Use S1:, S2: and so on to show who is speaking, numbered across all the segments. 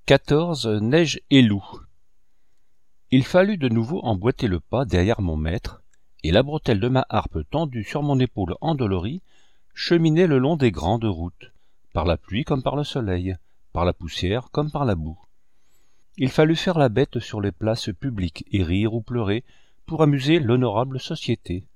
S1: 14. Neige et loup. Il fallut de nouveau emboîter le pas derrière mon maître, et la bretelle de ma harpe tendue sur mon épaule endolorie cheminait le long des grandes routes, par la pluie comme par le soleil, par la poussière comme par la boue. Il fallut faire la bête sur les places publiques et rire ou pleurer pour amuser l'honorable société.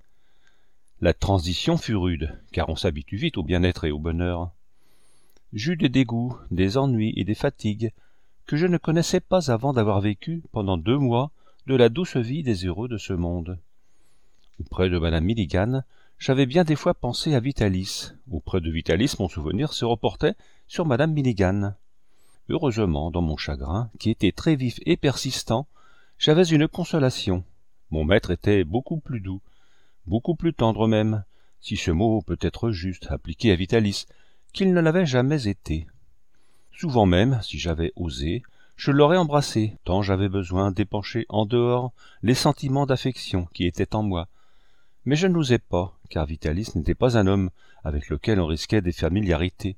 S1: La transition fut rude, car on s'habitue vite au bien-être et au bonheur. J'eus des dégoûts, des ennuis et des fatigues que je ne connaissais pas avant d'avoir vécu, pendant 2 mois, de la douce vie des heureux de ce monde. Auprès de madame Milligan, j'avais bien des fois pensé à Vitalis. Auprès de Vitalis, mon souvenir se reportait sur madame Milligan. Heureusement, dans mon chagrin, qui était très vif et persistant, j'avais une consolation. Mon maître était beaucoup plus doux, beaucoup plus tendre même, si ce mot peut être juste, appliqué à Vitalis, qu'il ne l'avait jamais été. Souvent même, si j'avais osé, je l'aurais embrassé, tant j'avais besoin d'épancher en dehors les sentiments d'affection qui étaient en moi. Mais je n'osais pas, car Vitalis n'était pas un homme avec lequel on risquait des familiarités.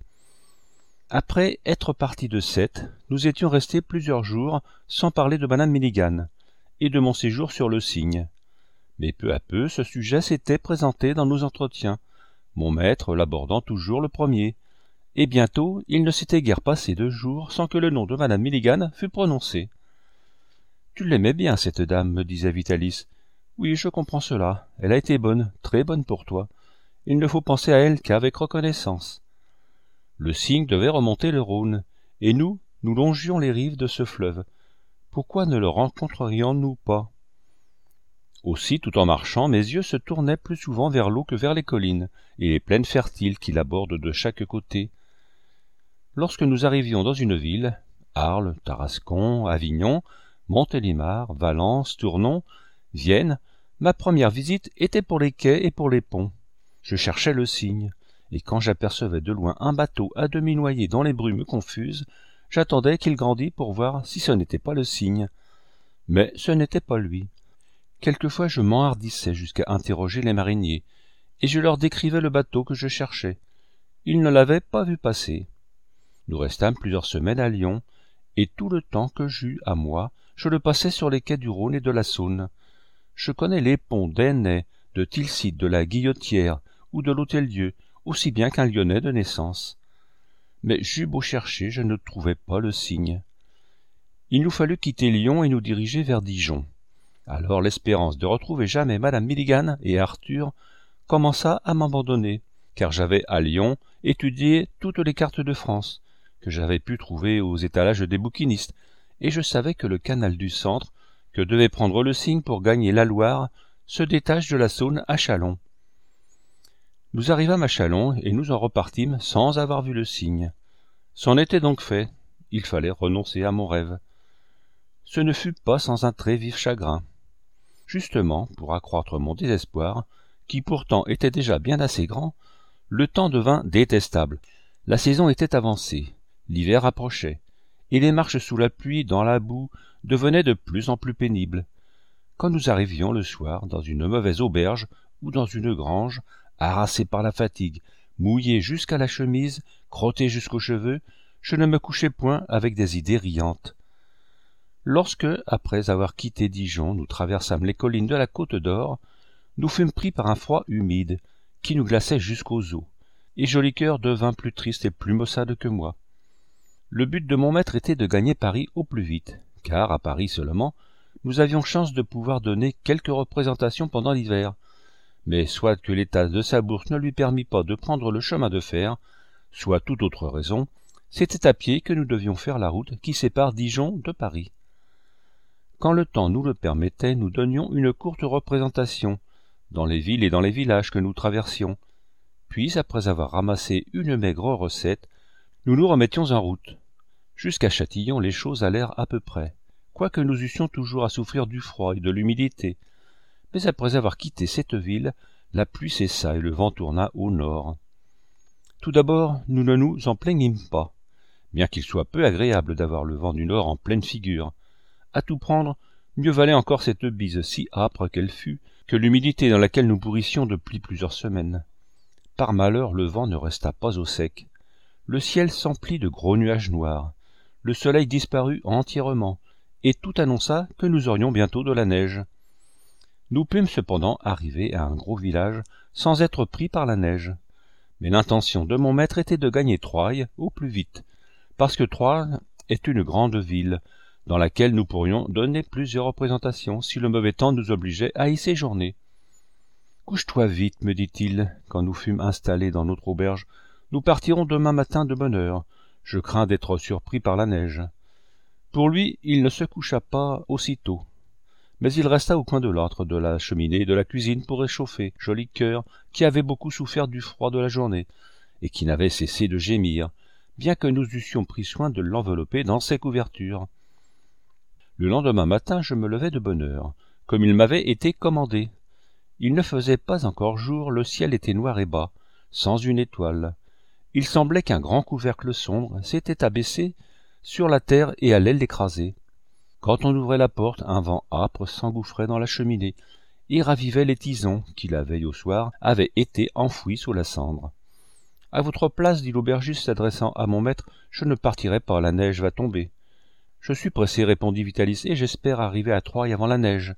S1: Après être partis de Sète, nous étions restés plusieurs jours sans parler de madame Milligan et de mon séjour sur le Cygne. Mais peu à peu, ce sujet s'était présenté dans nos entretiens, mon maître l'abordant toujours le premier, et bientôt il ne s'était guère passé 2 jours sans que le nom de madame Milligan fût prononcé. « Tu l'aimais bien, cette dame, me disait Vitalis. Oui, je comprends cela. Elle a été bonne, très bonne pour toi. Il ne faut penser à elle qu'avec reconnaissance. » Le Cygne devait remonter le Rhône, et nous longions les rives de ce fleuve. Pourquoi ne le rencontrerions-nous pas? Aussi, tout en marchant, mes yeux se tournaient plus souvent vers l'eau que vers les collines et les plaines fertiles qui l'abordent de chaque côté. Lorsque nous arrivions dans une ville, Arles, Tarascon, Avignon, Montélimar, Valence, Tournon, Vienne, ma première visite était pour les quais et pour les ponts. Je cherchais le Cygne, et quand j'apercevais de loin un bateau à demi noyé dans les brumes confuses, j'attendais qu'il grandît pour voir si ce n'était pas le Cygne. Mais ce n'était pas lui. Quelquefois je m'enhardissais jusqu'à interroger les mariniers, et je leur décrivais le bateau que je cherchais. Ils ne l'avaient pas vu passer. Nous restâmes plusieurs semaines à Lyon, et tout le temps que j'eus à moi, je le passais sur les quais du Rhône et de la Saône. Je connais les ponts d'Ainay, de Tilsitt, de la Guillotière ou de l'Hôtel-Dieu, aussi bien qu'un Lyonnais de naissance. Mais j'eus beau chercher, je ne trouvais pas le Cygne. Il nous fallut quitter Lyon et nous diriger vers Dijon. Alors l'espérance de retrouver jamais madame Milligan et Arthur commença à m'abandonner, car j'avais à Lyon étudié toutes les cartes de France, que j'avais pu trouver aux étalages des bouquinistes, et je savais que le canal du Centre, que devait prendre le Cygne pour gagner la Loire, se détache de la Saône à Châlons. Nous arrivâmes à Châlons et nous en repartîmes sans avoir vu le Cygne. C'en était donc fait, il fallait renoncer à mon rêve. Ce ne fut pas sans un très vif chagrin. Justement, pour accroître mon désespoir, qui pourtant était déjà bien assez grand, le temps devint détestable. La saison était avancée, l'hiver approchait, et les marches sous la pluie, dans la boue, devenaient de plus en plus pénibles. Quand nous arrivions le soir dans une mauvaise auberge ou dans une grange, harassé par la fatigue, mouillé jusqu'à la chemise, crotté jusqu'aux cheveux, je ne me couchais point avec des idées riantes. Lorsque, après avoir quitté Dijon, nous traversâmes les collines de la Côte d'Or, nous fûmes pris par un froid humide, qui nous glaçait jusqu'aux os, et Jolicoeur devint plus triste et plus maussade que moi. Le but de mon maître était de gagner Paris au plus vite, car, à Paris seulement, nous avions chance de pouvoir donner quelques représentations pendant l'hiver. Mais soit que l'état de sa bourse ne lui permit pas de prendre le chemin de fer, soit toute autre raison, c'était à pied que nous devions faire la route qui sépare Dijon de Paris. Quand le temps nous le permettait, nous donnions une courte représentation, dans les villes et dans les villages que nous traversions. Puis, après avoir ramassé une maigre recette, nous nous remettions en route. Jusqu'à Châtillon, les choses allèrent à peu près, quoique nous eussions toujours à souffrir du froid et de l'humidité. Mais après avoir quitté cette ville, la pluie cessa et le vent tourna au nord. Tout d'abord, nous ne nous en plaignîmes pas, bien qu'il soit peu agréable d'avoir le vent du nord en pleine figure. À tout prendre, mieux valait encore cette bise si âpre qu'elle fût, que l'humidité dans laquelle nous pourrissions depuis plusieurs semaines. Par malheur, le vent ne resta pas au sec. Le ciel s'emplit de gros nuages noirs. le soleil disparut entièrement, et tout annonça que nous aurions bientôt de la neige. Nous pûmes cependant arriver à un gros village sans être pris par la neige. Mais l'intention de mon maître était de gagner Troyes au plus vite, parce que Troyes est une grande ville, dans laquelle nous pourrions donner plusieurs représentations si le mauvais temps nous obligeait à y séjourner. « Couche-toi vite, me dit-il, quand nous fûmes installés dans notre auberge. Nous partirons demain matin de bonne heure. Je crains d'être surpris par la neige. » Pour lui, il ne se coucha pas aussitôt, mais il resta au coin de l'âtre de la cheminée de la cuisine pour réchauffer Joli Cœur, qui avait beaucoup souffert du froid de la journée, et qui n'avait cessé de gémir, bien que nous eussions pris soin de l'envelopper dans ses couvertures. Le lendemain matin, je me levai de bonne heure, comme il m'avait été commandé. Il ne faisait pas encore jour, le ciel était noir et bas, sans une étoile. Il semblait qu'un grand couvercle sombre s'était abaissé sur la terre et allait l'écraser. Quand on ouvrait la porte, un vent âpre s'engouffrait dans la cheminée et ravivait les tisons qui, la veille au soir, avaient été enfouis sous la cendre. « À votre place, dit l'aubergiste s'adressant à mon maître, je ne partirai pas, la neige va tomber. »« Je suis pressé, répondit Vitalis, et j'espère arriver à Troyes avant la neige.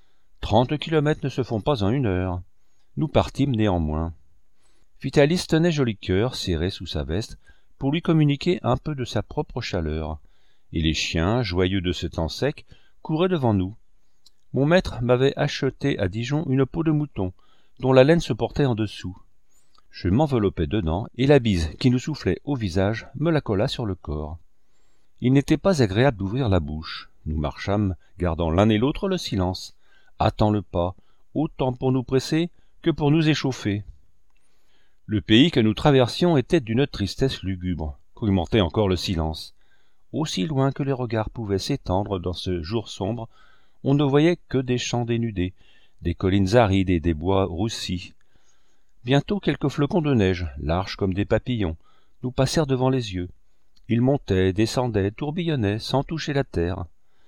S1: 30 kilomètres ne se font pas en 1 heure. » Nous partîmes néanmoins. Vitalis tenait Joli Cœur serré sous sa veste pour lui communiquer un peu de sa propre chaleur, et les chiens, joyeux de ce temps sec, couraient devant nous. Mon maître m'avait acheté à Dijon une peau de mouton, dont la laine se portait en dessous. Je m'enveloppai dedans, et la bise qui nous soufflait au visage me la colla sur le corps. Il n'était pas agréable d'ouvrir la bouche. Nous marchâmes, gardant l'un et l'autre le silence, hâtant le pas, autant pour nous presser que pour nous échauffer. Le pays que nous traversions était d'une tristesse lugubre, qu'augmentait encore le silence. Aussi loin que les regards pouvaient s'étendre dans ce jour sombre, on ne voyait que des champs dénudés, des collines arides et des bois roussis. Bientôt quelques flocons de neige, larges comme des papillons, nous passèrent devant les yeux. Ils montaient, descendaient, tourbillonnaient, sans toucher la terre.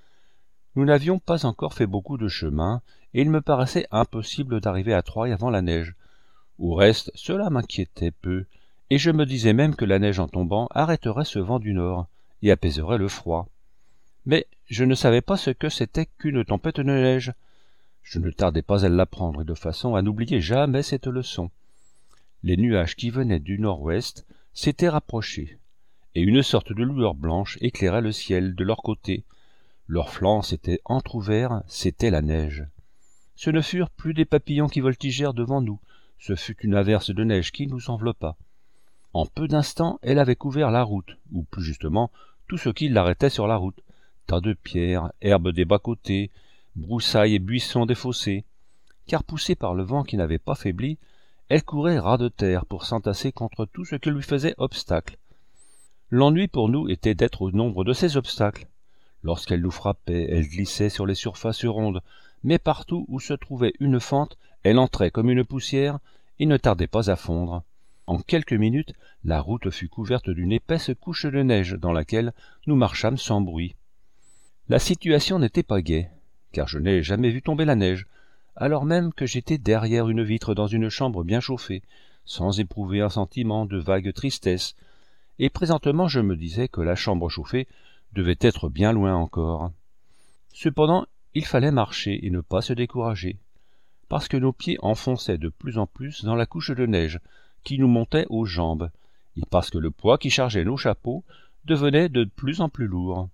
S1: Nous n'avions pas encore fait beaucoup de chemin, et il me paraissait impossible d'arriver à Troyes avant la neige. Au reste, cela m'inquiétait peu, et je me disais même que la neige en tombant arrêterait ce vent du nord, et apaiserait le froid. Mais je ne savais pas ce que c'était qu'une tempête de neige. Je ne tardai pas à l'apprendre, et de façon à n'oublier jamais cette leçon. Les nuages qui venaient du nord-ouest s'étaient rapprochés, et une sorte de lueur blanche éclairait le ciel de leur côté. Leurs flancs s'étaient entr'ouverts, c'était la neige. Ce ne furent plus des papillons qui voltigèrent devant nous, ce fut une averse de neige qui nous enveloppa. En peu d'instants, elle avait couvert la route, ou plus justement, tout ce qui l'arrêtait sur la route. Tas de pierres, herbes des bas-côtés, broussailles et buissons des fossés. Car poussée par le vent qui n'avait pas faibli, elle courait ras de terre pour s'entasser contre tout ce qui lui faisait obstacle. L'ennui pour nous était d'être au nombre de ces obstacles. Lorsqu'elle nous frappait, elle glissait sur les surfaces rondes, mais partout où se trouvait une fente, elle entrait comme une poussière et ne tardait pas à fondre. En quelques minutes, la route fut couverte d'une épaisse couche de neige dans laquelle nous marchâmes sans bruit. La situation n'était pas gaie, car je n'ai jamais vu tomber la neige, alors même que j'étais derrière une vitre dans une chambre bien chauffée, sans éprouver un sentiment de vague tristesse, et présentement je me disais que la chambre chauffée devait être bien loin encore. Cependant, il fallait marcher et ne pas se décourager, parce que nos pieds enfonçaient de plus en plus dans la couche de neige qui nous montait aux jambes, et parce que le poids qui chargeait nos chapeaux devenait de plus en plus lourd.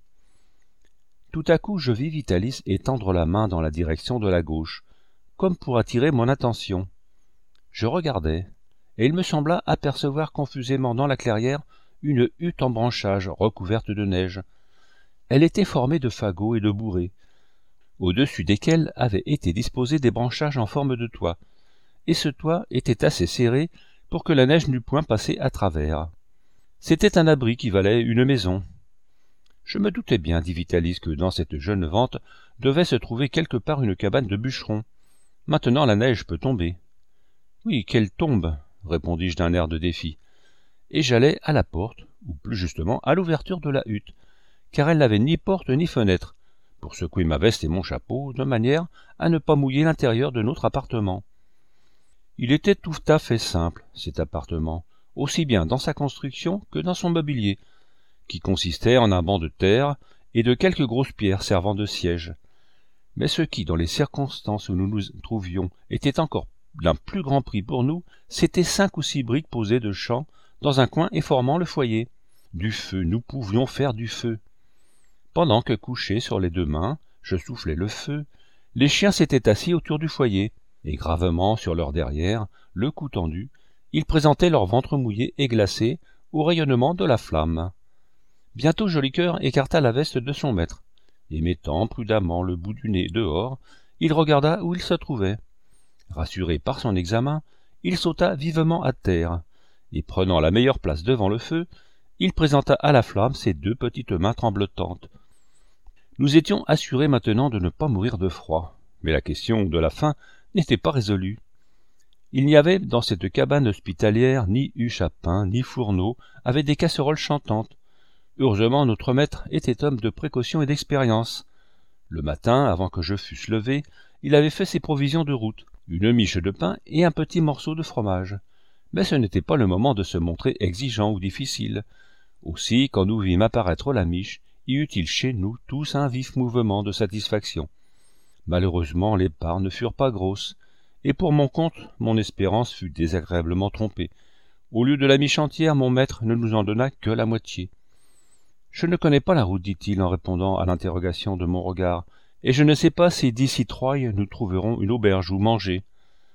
S1: Tout à coup, je vis Vitalis étendre la main dans la direction de la gauche, comme pour attirer mon attention. Je regardai, et il me sembla apercevoir confusément dans la clairière une hutte en branchages recouverte de neige. Elle était formée de fagots et de bourrées, au-dessus desquels avaient été disposés des branchages en forme de toit, et ce toit était assez serré pour que la neige n'eût point passé à travers. C'était un abri qui valait une maison. Je me doutais bien, dit Vitalis, que dans cette jeune vente devait se trouver quelque part une cabane de bûcheron. Maintenant la neige peut tomber. Oui, qu'elle tombe, répondis-je d'un air de défi, et j'allai à la porte, ou plus justement à l'ouverture de la hutte, car elle n'avait ni porte ni fenêtre, pour secouer ma veste et mon chapeau, de manière à ne pas mouiller l'intérieur de notre appartement. Il était tout à fait simple, cet appartement, aussi bien dans sa construction que dans son mobilier, qui consistait en un banc de terre et de quelques grosses pierres servant de siège. Mais ce qui, dans les circonstances où nous nous trouvions, était encore d'un plus grand prix pour nous, c'étaient 5 ou 6 briques posées de champ dans un coin et formant le foyer. Du feu, nous pouvions faire du feu. Pendant que, couchés sur les 2 mains, je soufflais le feu, les chiens s'étaient assis autour du foyer, et gravement sur leur derrière, le cou tendu, ils présentaient leur ventre mouillé et glacé au rayonnement de la flamme. Bientôt Joli Cœur écarta la veste de son maître, et mettant prudemment le bout du nez dehors, il regarda où il se trouvait. Rassuré par son examen, il sauta vivement à terre, et prenant la meilleure place devant le feu, il présenta à la flamme ses 2 petites mains tremblotantes. Nous étions assurés maintenant de ne pas mourir de froid, mais la question de la faim n'était pas résolue. Il n'y avait dans cette cabane hospitalière ni huche à pain, ni fourneau, avec des casseroles chantantes. Heureusement, notre maître était homme de précaution et d'expérience. Le matin, avant que je fusse levé, il avait fait ses provisions de route, une miche de pain et un petit morceau de fromage. Mais ce n'était pas le moment de se montrer exigeant ou difficile. Aussi, quand nous vîmes apparaître la miche, y eut-il chez nous tous un vif mouvement de satisfaction. Malheureusement, les parts ne furent pas grosses, et pour mon compte, mon espérance fut désagréablement trompée. Au lieu de la miche entière, mon maître ne nous en donna que la moitié. « Je ne connais pas la route, dit-il en répondant à l'interrogation de mon regard, et je ne sais pas si d'ici Troyes nous trouverons une auberge où manger.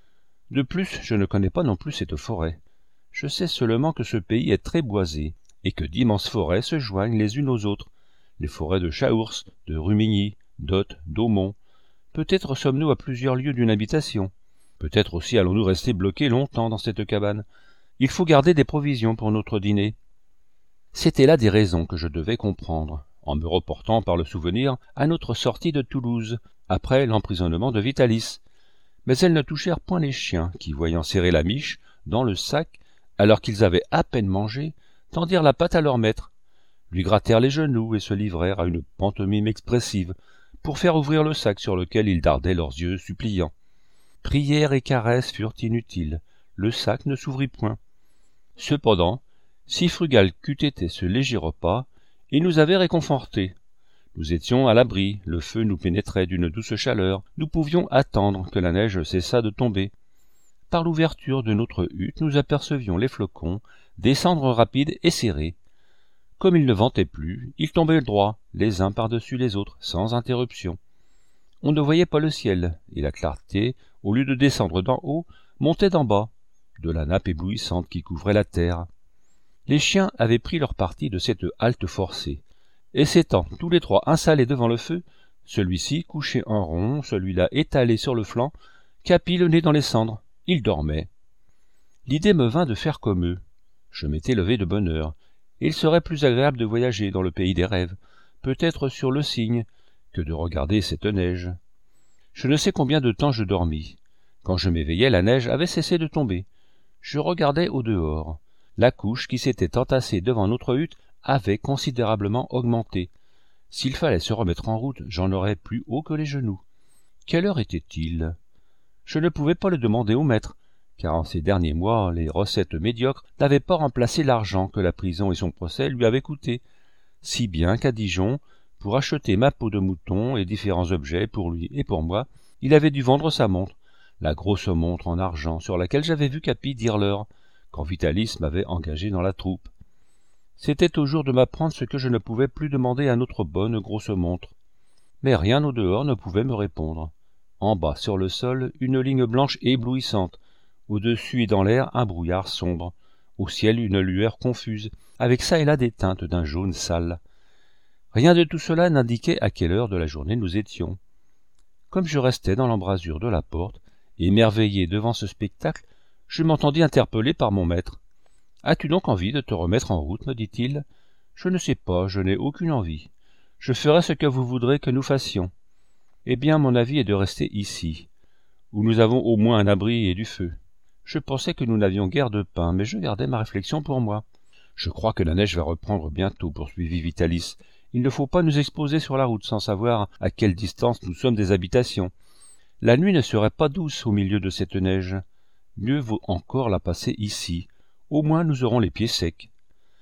S1: De plus, je ne connais pas non plus cette forêt. Je sais seulement que ce pays est très boisé, et que d'immenses forêts se joignent les unes aux autres, les forêts de Chaours, de Rumigny, d'Othe, d'Aumont. Peut-être sommes-nous à plusieurs lieues d'une habitation. Peut-être aussi allons-nous rester bloqués longtemps dans cette cabane. Il faut garder des provisions pour notre dîner. » C'étaient là des raisons que je devais comprendre, en me reportant par le souvenir à notre sortie de Toulouse, après l'emprisonnement de Vitalis. Mais elles ne touchèrent point les chiens, qui, voyant serrer la miche dans le sac, alors qu'ils avaient à peine mangé, tendirent la patte à leur maître, lui grattèrent les genoux et se livrèrent à une pantomime expressive, pour faire ouvrir le sac sur lequel ils dardaient leurs yeux suppliants. Prières et caresses furent inutiles, le sac ne s'ouvrit point. Cependant, si frugal qu'eût été ce léger repas, il nous avait réconfortés. Nous étions à l'abri, le feu nous pénétrait d'une douce chaleur, nous pouvions attendre que la neige cessât de tomber. Par l'ouverture de notre hutte, nous apercevions les flocons descendre rapides et serrés. Comme il ne ventait plus, ils tombaient droit, les uns par-dessus les autres, sans interruption. On ne voyait pas le ciel, et la clarté, au lieu de descendre d'en haut, montait d'en bas, de la nappe éblouissante qui couvrait la terre. Les chiens avaient pris leur parti de cette halte forcée, et s'étant tous les 3 installés devant le feu, celui-ci couché en rond, celui-là étalé sur le flanc, Capi le nez dans les cendres, ils dormaient. L'idée me vint de faire comme eux. Je m'étais levé de bonne heure, et il serait plus agréable de voyager dans le pays des rêves, peut-être sur le Cygne, que de regarder cette neige. Je ne sais combien de temps je dormis. Quand je m'éveillai, la neige avait cessé de tomber. Je regardais au dehors. La couche qui s'était entassée devant notre hutte avait considérablement augmenté. S'il fallait se remettre en route, j'en aurais plus haut que les genoux. Quelle heure était-il? Je ne pouvais pas le demander au maître, car en ces derniers mois, les recettes médiocres n'avaient pas remplacé l'argent que la prison et son procès lui avaient coûté, si bien qu'à Dijon, pour acheter ma peau de mouton et différents objets pour lui et pour moi, il avait dû vendre sa montre, la grosse montre en argent sur laquelle j'avais vu Capi dire l'heure, quand Vitalis m'avait engagé dans la troupe. C'était au jour de m'apprendre ce que je ne pouvais plus demander à notre bonne grosse montre. Mais rien au dehors ne pouvait me répondre. En bas, sur le sol, une ligne blanche éblouissante. Au-dessus et dans l'air, un brouillard sombre. Au ciel, une lueur confuse, avec çà et là des teintes d'un jaune sale. Rien de tout cela n'indiquait à quelle heure de la journée nous étions. Comme je restais dans l'embrasure de la porte, émerveillé devant ce spectacle, je m'entendis interpeller par mon maître. « As-tu donc envie de te remettre en route ?» me dit-il. « Je ne sais pas, je n'ai aucune envie. Je ferai ce que vous voudrez que nous fassions. Eh bien, mon avis est de rester ici, où nous avons au moins un abri et du feu. Je pensais que nous n'avions guère de pain, mais je gardais ma réflexion pour moi. Je crois que la neige va reprendre bientôt, poursuivit Vitalis. Il ne faut pas nous exposer sur la route sans savoir à quelle distance nous sommes des habitations. La nuit ne serait pas douce au milieu de cette neige. Mieux vaut encore la passer ici. Au moins nous aurons les pieds secs.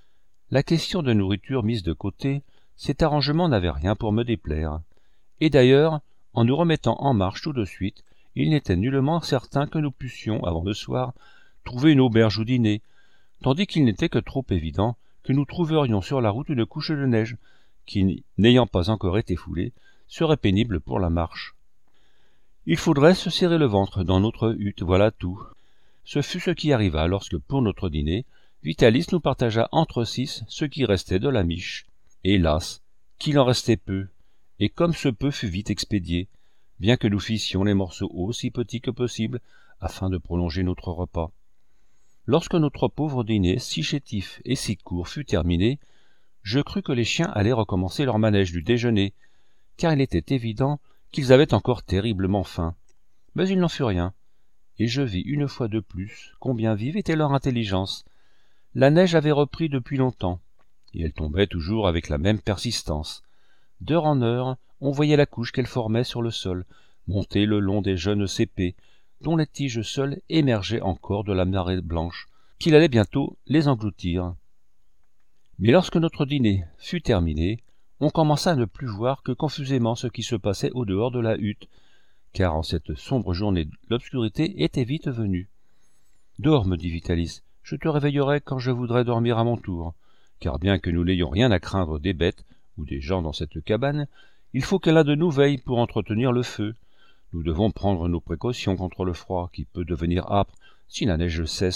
S1: La question de nourriture mise de côté, cet arrangement n'avait rien pour me déplaire. Et d'ailleurs, en nous remettant en marche tout de suite, il n'était nullement certain que nous pussions, avant le soir, trouver une auberge ou dîner, tandis qu'il n'était que trop évident que nous trouverions sur la route une couche de neige, qui, n'ayant pas encore été foulée, serait pénible pour la marche. Il faudrait se serrer le ventre dans notre hutte, voilà tout. Ce fut ce qui arriva lorsque, pour notre dîner, Vitalis nous partagea entre 6 ce qui restait de la miche. Hélas, qu'il en restait peu, et comme ce peu fut vite expédié, bien que nous fissions les morceaux aussi petits que possible, afin de prolonger notre repas. Lorsque notre pauvre dîner, si chétif et si court, fut terminé, je crus que les chiens allaient recommencer leur manège du déjeuner, car il était évident qu'ils avaient encore terriblement faim. Mais il n'en fut rien, et je vis une fois de plus combien vive était leur intelligence. La neige avait repris depuis longtemps, et elle tombait toujours avec la même persistance. D'heure en heure, on voyait la couche qu'elle formait sur le sol, monter le long des jeunes cépées, dont les tiges seules émergeaient encore de la marée blanche, qu'il allait bientôt les engloutir. Mais lorsque notre dîner fut terminé, on commença à ne plus voir que confusément ce qui se passait au dehors de la hutte, car en cette sombre journée l'obscurité était vite venue. « Dors, me dit Vitalis, je te réveillerai quand je voudrais dormir à mon tour, car bien que nous n'ayons rien à craindre des bêtes ou des gens dans cette cabane, il faut que l'un de nous veille pour entretenir le feu. Nous devons prendre nos précautions contre le froid, qui peut devenir âpre si la neige cesse. »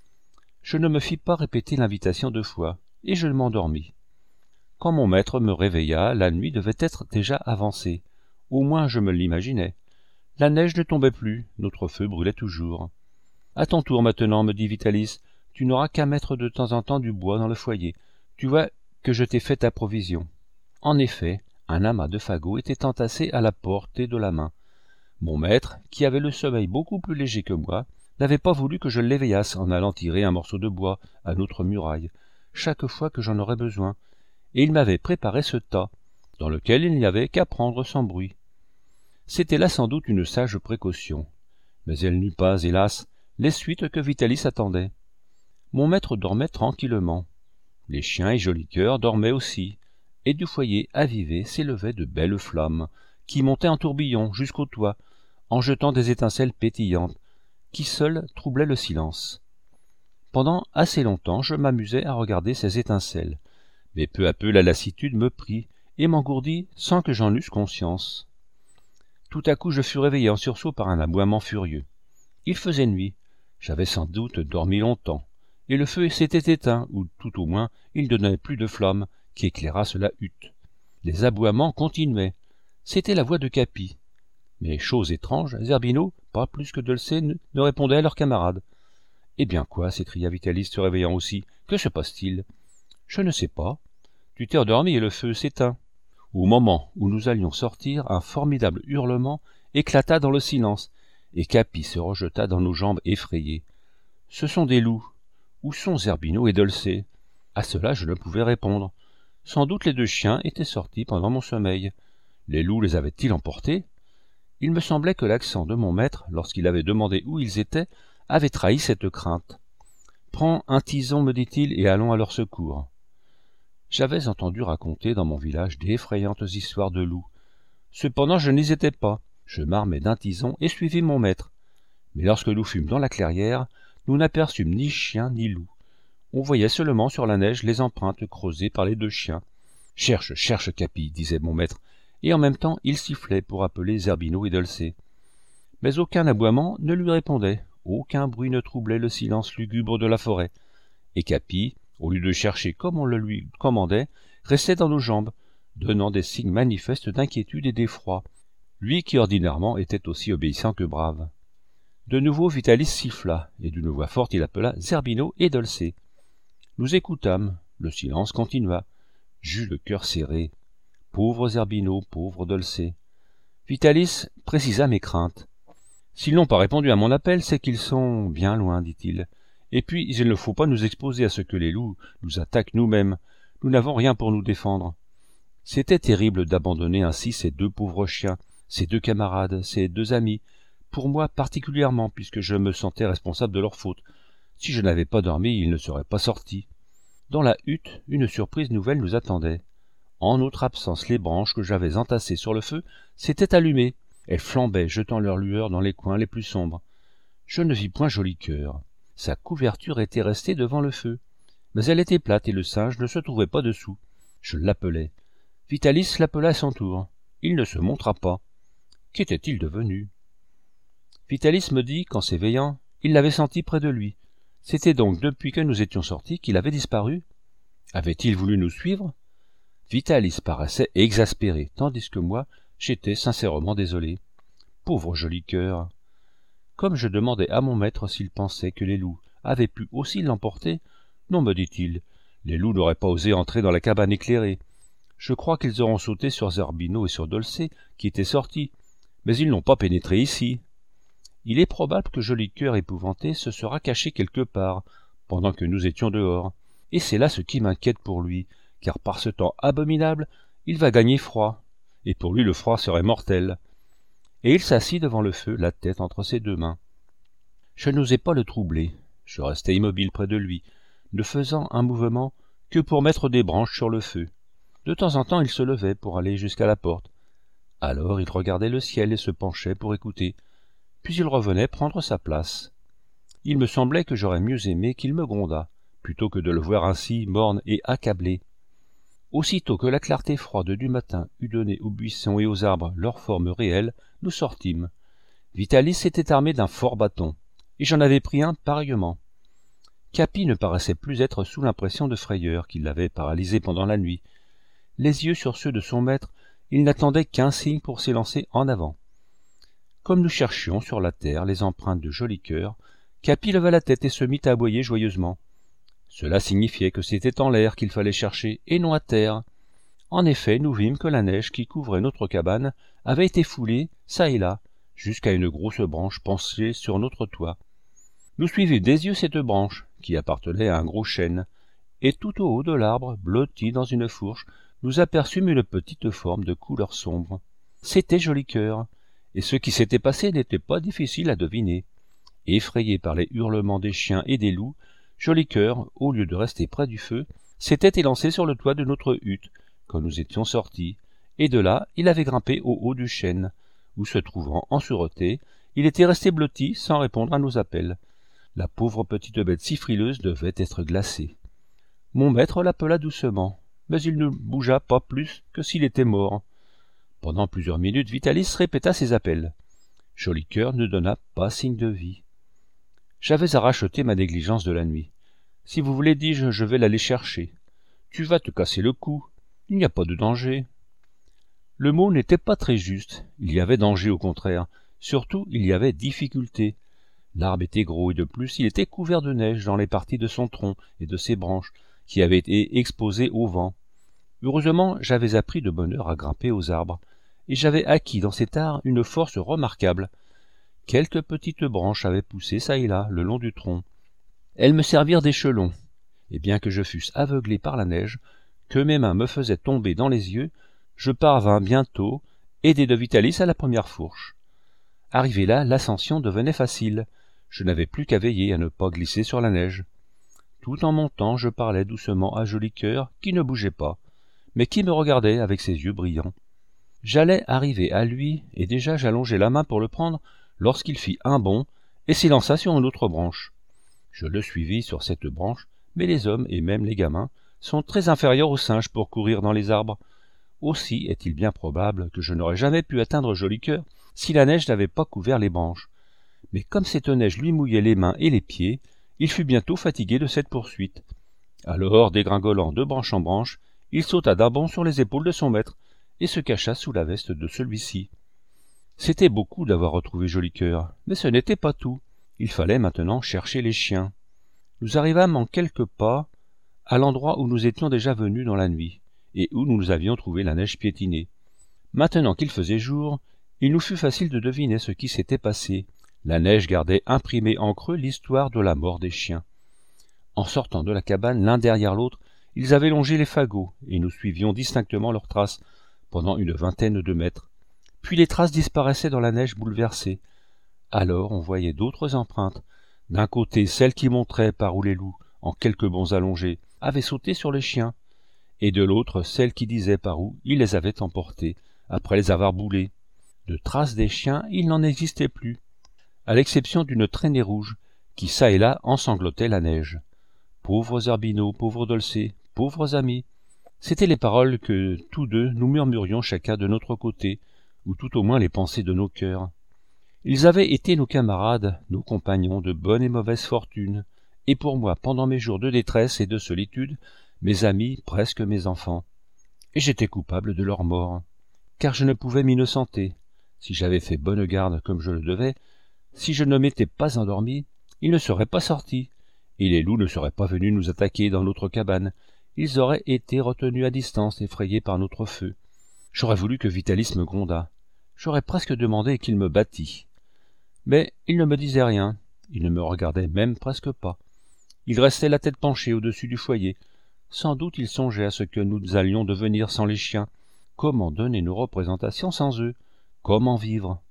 S1: Je ne me fis pas répéter l'invitation 2 fois, et je m'endormis. Quand mon maître me réveilla, la nuit devait être déjà avancée. Au moins je me l'imaginais. La neige ne tombait plus, notre feu brûlait toujours. « À ton tour maintenant, me dit Vitalis, tu n'auras qu'à mettre de temps en temps du bois dans le foyer. Tu vois que je t'ai fait ta provision. » En effet, un amas de fagots était entassé à la portée de la main. Mon maître, qui avait le sommeil beaucoup plus léger que moi, n'avait pas voulu que je l'éveillasse en allant tirer un morceau de bois à notre muraille, chaque fois que j'en aurais besoin, et il m'avait préparé ce tas, dans lequel il n'y avait qu'à prendre sans bruit. C'était là sans doute une sage précaution, mais elle n'eut pas, hélas, les suites que Vitalis attendait. Mon maître dormait tranquillement. Les chiens et Joli Cœur dormaient aussi, et du foyer avivé s'élevaient de belles flammes, qui montaient en tourbillon jusqu'au toit, en jetant des étincelles pétillantes, qui seules troublaient le silence. Pendant assez longtemps, je m'amusais à regarder ces étincelles, mais peu à peu la lassitude me prit et m'engourdit sans que j'en eusse conscience. Tout à coup je fus réveillé en sursaut par un aboiement furieux. Il faisait nuit, j'avais sans doute dormi longtemps, et le feu s'était éteint, ou tout au moins il ne donnait plus de flamme qui éclairasse la hutte. Les aboiements continuaient, c'était la voix de Capi. Mais, chose étrange, Zerbino, pas plus que Dulcé, ne répondait à leurs camarades. « Eh bien quoi » s'écria Vitalis se réveillant aussi. « Que se passe-t-il »« Je ne sais pas. Tu t'es endormi et le feu s'éteint. » Au moment où nous allions sortir, un formidable hurlement éclata dans le silence, et Capi se rejeta dans nos jambes effrayé. « Ce sont des loups. Où sont Zerbino et Dulcé » À cela je ne pouvais répondre. Sans doute les 2 chiens étaient sortis pendant mon sommeil. Les loups les avaient-ils emportés ? Il me semblait que l'accent de mon maître, lorsqu'il avait demandé où ils étaient, avait trahi cette crainte. « Prends un tison, me dit-il, et allons à leur secours. » J'avais entendu raconter dans mon village d'effrayantes histoires de loups. Cependant je n'y étais pas. Je m'armai d'un tison et suivis mon maître. Mais lorsque nous fûmes dans la clairière, nous n'aperçûmes ni chien ni loup. On voyait seulement sur la neige les empreintes creusées par les 2 chiens. « Cherche, cherche, Capi, disait mon maître, et en même temps il sifflait pour appeler Zerbino et Dulcé. Mais aucun aboiement ne lui répondait, aucun bruit ne troublait le silence lugubre de la forêt, et Capi, au lieu de chercher comme on le lui commandait, restait dans nos jambes, donnant des signes manifestes d'inquiétude et d'effroi, lui qui ordinairement était aussi obéissant que brave. De nouveau Vitalis siffla, et d'une voix forte il appela Zerbino et Dulcé. Nous écoutâmes, le silence continua. J'eus le cœur serré. Pauvre Zerbino, pauvre Dulcé. Vitalis précisa mes craintes. S'ils n'ont pas répondu à mon appel, c'est qu'ils sont bien loin, dit-il. Et puis, il ne faut pas nous exposer à ce que les loups nous attaquent nous-mêmes. Nous n'avons rien pour nous défendre. C'était terrible d'abandonner ainsi ces 2 pauvres chiens, ces 2 camarades, ces 2 amis, pour moi particulièrement, puisque je me sentais responsable de leur faute. Si je n'avais pas dormi, ils ne seraient pas sortis. Dans la hutte, une surprise nouvelle nous attendait. En notre absence, les branches que j'avais entassées sur le feu s'étaient allumées. Elles flambaient, jetant leur lueur dans les coins les plus sombres. Je ne vis point Joli Cœur. Sa couverture était restée devant le feu. Mais elle était plate et le singe ne se trouvait pas dessous. Je l'appelai. Vitalis l'appela à son tour. Il ne se montra pas. Qu'était-il devenu? Vitalis me dit qu'en s'éveillant, il l'avait senti près de lui. C'était donc depuis que nous étions sortis qu'il avait disparu. Avait-il voulu nous suivre? Vitalis paraissait exaspéré, tandis que moi, j'étais sincèrement désolé. Pauvre Joli Cœur! Comme je demandais à mon maître s'il pensait que les loups avaient pu aussi l'emporter, non, me dit-il, les loups n'auraient pas osé entrer dans la cabane éclairée. Je crois qu'ils auront sauté sur Zerbino et sur Dolcet, qui étaient sortis, mais ils n'ont pas pénétré ici. Il est probable que Joli Cœur épouvanté se sera caché quelque part, pendant que nous étions dehors, et c'est là ce qui m'inquiète pour lui, car par ce temps abominable, il va gagner froid, et pour lui le froid serait mortel. Et il s'assit devant le feu, la tête entre ses deux mains. Je n'osais pas le troubler, je restais immobile près de lui, ne faisant un mouvement que pour mettre des branches sur le feu. De temps en temps il se levait pour aller jusqu'à la porte. Alors il regardait le ciel et se penchait pour écouter, puis il revenait prendre sa place. Il me semblait que j'aurais mieux aimé qu'il me grondât, plutôt que de le voir ainsi morne et accablé. Aussitôt que la clarté froide du matin eut donné aux buissons et aux arbres leur forme réelle, nous sortîmes. Vitalis était armé d'un fort bâton, et j'en avais pris un pareillement. Capi ne paraissait plus être sous l'impression de frayeur qui l'avait paralysé pendant la nuit. Les yeux sur ceux de son maître, il n'attendait qu'un signe pour s'élancer en avant. Comme nous cherchions sur la terre les empreintes de Joli Cœur, Capi leva la tête et se mit à aboyer joyeusement. Cela signifiait que c'était en l'air qu'il fallait chercher, et non à terre. En effet, nous vîmes que la neige qui couvrait notre cabane avait été foulée, çà et là, jusqu'à une grosse branche penchée sur notre toit. Nous suivîmes des yeux cette branche, qui appartenait à un gros chêne, et tout au haut de l'arbre, blotti dans une fourche, nous aperçûmes une petite forme de couleur sombre. C'était Joli Cœur, et ce qui s'était passé n'était pas difficile à deviner. Effrayé par les hurlements des chiens et des loups, Joli Cœur, au lieu de rester près du feu, s'était élancé sur le toit de notre hutte, quand nous étions sortis, et de là il avait grimpé au haut du chêne, où, se trouvant en sûreté, il était resté blotti sans répondre à nos appels. La pauvre petite bête si frileuse devait être glacée. Mon maître l'appela doucement, mais il ne bougea pas plus que s'il était mort. Pendant plusieurs minutes, Vitalis répéta ses appels. Joli Cœur ne donna pas signe de vie. J'avais à racheter ma négligence de la nuit. Si vous voulez, dis-je, je vais l'aller chercher. Tu vas te casser le cou. Il n'y a pas de danger. Le mot n'était pas très juste. Il y avait danger au contraire. Surtout, il y avait difficulté. L'arbre était gros et de plus, il était couvert de neige dans les parties de son tronc et de ses branches, qui avaient été exposées au vent. Heureusement, j'avais appris de bonne heure à grimper aux arbres, et j'avais acquis dans cet art une force remarquable. Quelques petites branches avaient poussé çà et là le long du tronc. Elles me servirent d'échelon, et bien que je fusse aveuglé par la neige, que mes mains me faisaient tomber dans les yeux, je parvins bientôt, aidé de Vitalis à la première fourche. Arrivé là, l'ascension devenait facile. Je n'avais plus qu'à veiller à ne pas glisser sur la neige. Tout en montant, je parlais doucement à Joli Cœur, qui ne bougeait pas, mais qui me regardait avec ses yeux brillants. J'allais arriver à lui, et déjà j'allongeais la main pour le prendre, lorsqu'il fit un bond et s'élança sur une autre branche. Je le suivis sur cette branche, mais les hommes et même les gamins sont très inférieurs aux singes pour courir dans les arbres. Aussi est-il bien probable que je n'aurais jamais pu atteindre Joli Cœur si la neige n'avait pas couvert les branches. Mais comme cette neige lui mouillait les mains et les pieds, il fut bientôt fatigué de cette poursuite. Alors, dégringolant de branche en branche, il sauta d'un bond sur les épaules de son maître et se cacha sous la veste de celui-ci. C'était beaucoup d'avoir retrouvé Joli Cœur, mais ce n'était pas tout. Il fallait maintenant chercher les chiens. Nous arrivâmes en quelques pas à l'endroit où nous étions déjà venus dans la nuit, et où nous avions trouvé la neige piétinée. Maintenant qu'il faisait jour, il nous fut facile de deviner ce qui s'était passé. La neige gardait imprimée en creux l'histoire de la mort des chiens. En sortant de la cabane l'un derrière l'autre, ils avaient longé les fagots, et nous suivions distinctement leurs traces, pendant une vingtaine de mètres. Puis les traces disparaissaient dans la neige bouleversée. Alors on voyait d'autres empreintes. D'un côté celle qui montrait par où les loups, en quelques bonds allongés, avaient sauté sur les chiens, et de l'autre celle qui disait par où il les avait emportés, après les avoir boulés. De traces des chiens, il n'en existait plus, à l'exception d'une traînée rouge, qui çà et là ensanglotait la neige. Pauvres Zerbino, pauvres Dolcet, pauvres amis, c'étaient les paroles que tous deux nous murmurions chacun de notre côté, ou tout au moins les pensées de nos cœurs. Ils avaient été nos camarades, nos compagnons de bonne et mauvaise fortune, et pour moi, pendant mes jours de détresse et de solitude, mes amis, presque mes enfants. Et j'étais coupable de leur mort, car je ne pouvais m'innocenter. Si j'avais fait bonne garde comme je le devais, si je ne m'étais pas endormi, ils ne seraient pas sortis, et les loups ne seraient pas venus nous attaquer dans notre cabane. Ils auraient été retenus à distance, effrayés par notre feu. J'aurais voulu que Vitalis me grondât. J'aurais presque demandé qu'il me battît. Mais il ne me disait rien, il ne me regardait même presque pas. Il restait la tête penchée au-dessus du foyer. Sans doute il songeait à ce que nous allions devenir sans les chiens. Comment donner nos représentations sans eux? Comment vivre?